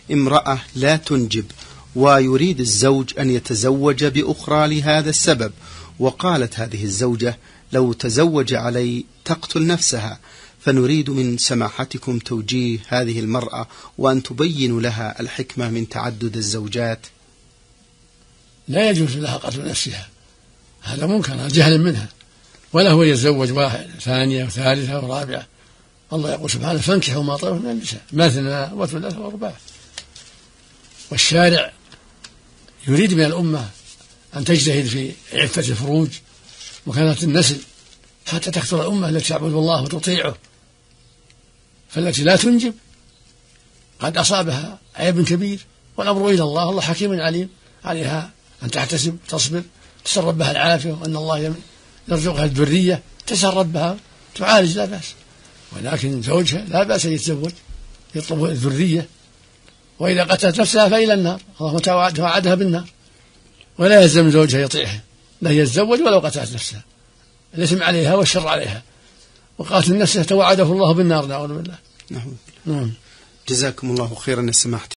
امرأة لا تنجب ويريد الزوج أن يتزوج بأخرى لهذا السبب، وقالت هذه الزوجة لو تزوج علي تقتل نفسها، فنريد من سماحتكم توجيه هذه المرأة وأن تبين لها الحكمة من تعدد الزوجات. لا يجوز لها قتل نفسها، هذا منكر جهل منها، ولا هو يتزوج واحد ثانية وثالثة ورابعة. الله يقول سبحانه فانكحوا ما طاب من النساء مثنى وثلاث ورباع. والشارع يريد من الأمة أن تجتهد في عفة الفروج وكانت النسل حتى تكثر الأمة التي تعبد الله وتطيعه. فالتي لا تنجب قد أصابها عيب كبير، والأمر إلى الله، الله حكيم عليم، عليها أن تحتسب تصبر تسأل ربها العافية، وأن الله يرزقها الذرية تسأل ربها تعالج لا بأس. ولكن زوجها لا بأس أن يتزوج يطلب الذرية، وإذا قتلت نفسها فإلى النار، الله توعدها بالنار، ولا يلزم زوجها يطيعها، لا يتزوج ولو قتلت نفسها، الإثم عليها والشر عليها، وقاتل نفسه توعده الله بالنار نعوذ بالله. نعم. جزاكم الله خيرا يا سماحة